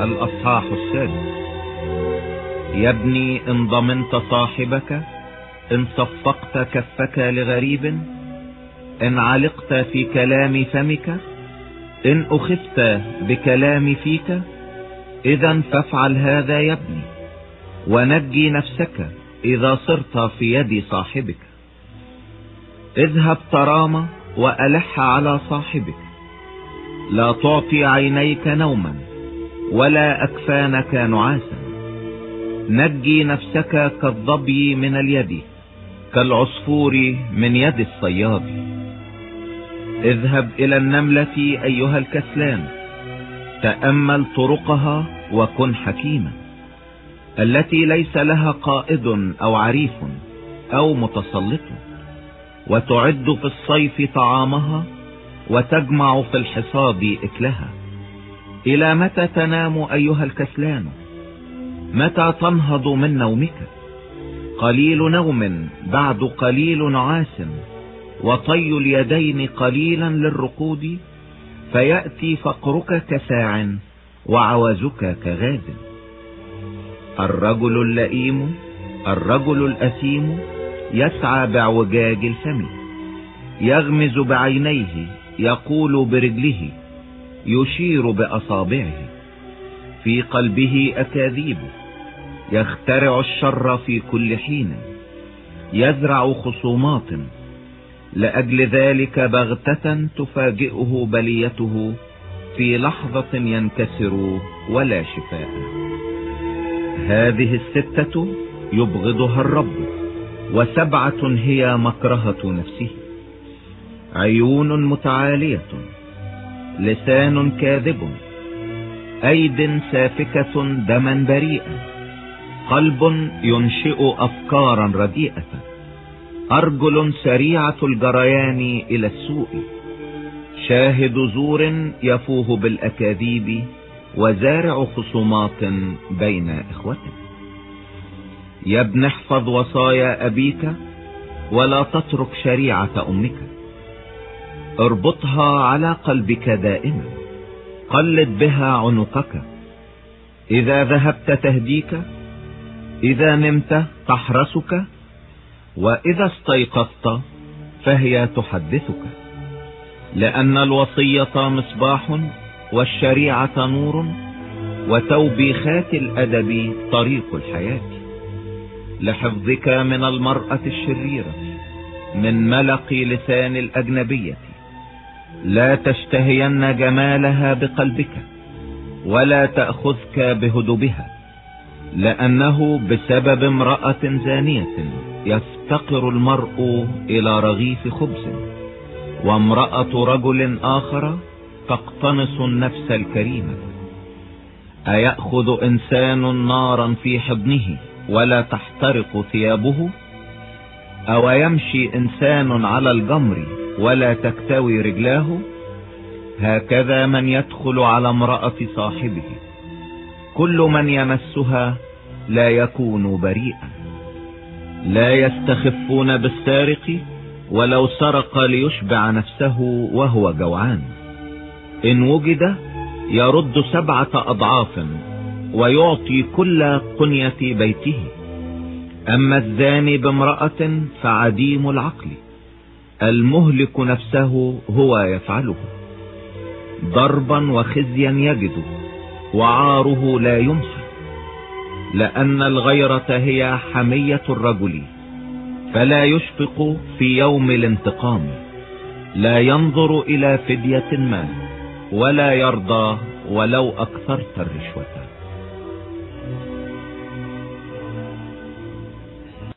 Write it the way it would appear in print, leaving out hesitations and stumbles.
الأصحاح 6. يا ابني إن ضمنت صاحبك، إن صفقت كفك لغريب، إن علقت في كلام فمك، إن أخذت بكلام فيك، إذا فافعل هذا يا ابني، ونجي نفسك إذا صرت في يد صاحبك. اذهب ترام وألح على صاحبك، لا تعطي عينيك نوما ولا أكفانك نعاسا. نجي نفسك كالظبي من اليد، كالعصفور من يد الصياد. اذهب إلى النملة أيها الكسلان، تأمل طرقها وكن حكيما، التي ليس لها قائد أو عريف أو متسلط، وتعد في الصيف طعامها وتجمع في الحصاد إكلها. إلى متى تنام أيها الكسلان؟ متى تنهض من نومك؟ قليل نوم بعد قليل نعاس، وطي اليدين قليلا للرقود، فيأتي فقرك كساع وعوزك كغاد. الرجل اللئيم، الرجل الأثيم، يسعى باعوجاج الفم، يغمز بعينيه، يقول برجله، يشير بأصابعه. في قلبه أكاذيب، يخترع الشر في كل حين، يزرع خصومات، لأجل ذلك بغتة تفاجئه بليته، في لحظة ينكسر ولا شفاء. هذه 6 يبغضها الرب، و7 هي مكرهة نفسه: عيون متعالية، لسان كاذب، أيد سافكة دما بريئا، قلب ينشئ أفكارا رديئة، أرجل سريعة الجريان إلى السوء، شاهد زور يفوه بالأكاذيب، وزارع خصومات بين إخوته. يا ابن احفظ وصايا أبيك، ولا تترك شريعة أمك. اربطها على قلبك دائما، قلد بها عنقك. إذا ذهبت تهديك، إذا نمت تحرسك، وإذا استيقظت فهي تحدثك. لأن الوصية مصباح، والشريعة نور، وتوبيخات الأدب طريق الحياة. لحفظك من المرأة الشريرة، من ملق لسان الأجنبية. لا تشتهين جمالها بقلبك، ولا تأخذك بهدوبها، لأنه بسبب امرأة زانية يفتقر المرء إلى رغيف خبز، وامرأة رجل آخر تقتنص النفس الكريمة. أيأخذ إنسان نارا في حضنه ولا تحترق ثيابه؟ أو يمشي إنسان على الجمر ولا تكتوي رجلاه؟ هكذا من يدخل على امرأة صاحبه، كل من يمسها لا يكون بريئا. لا يستخفون بالسارق، ولو سرق ليشبع نفسه وهو جوعان. إن وجد يرد 7 أضعاف، ويعطي كل قنية بيته. أما الزاني بامرأة فعديم العقل، المهلك نفسه هو يفعله. ضربا وخزيا يجد، وعاره لا يمحى. لأن الغيرة هي حمية الرجل، فلا يشفق في يوم الانتقام. لا ينظر إلى فدية ما، ولا يرضى ولو أكثرت الرشوة.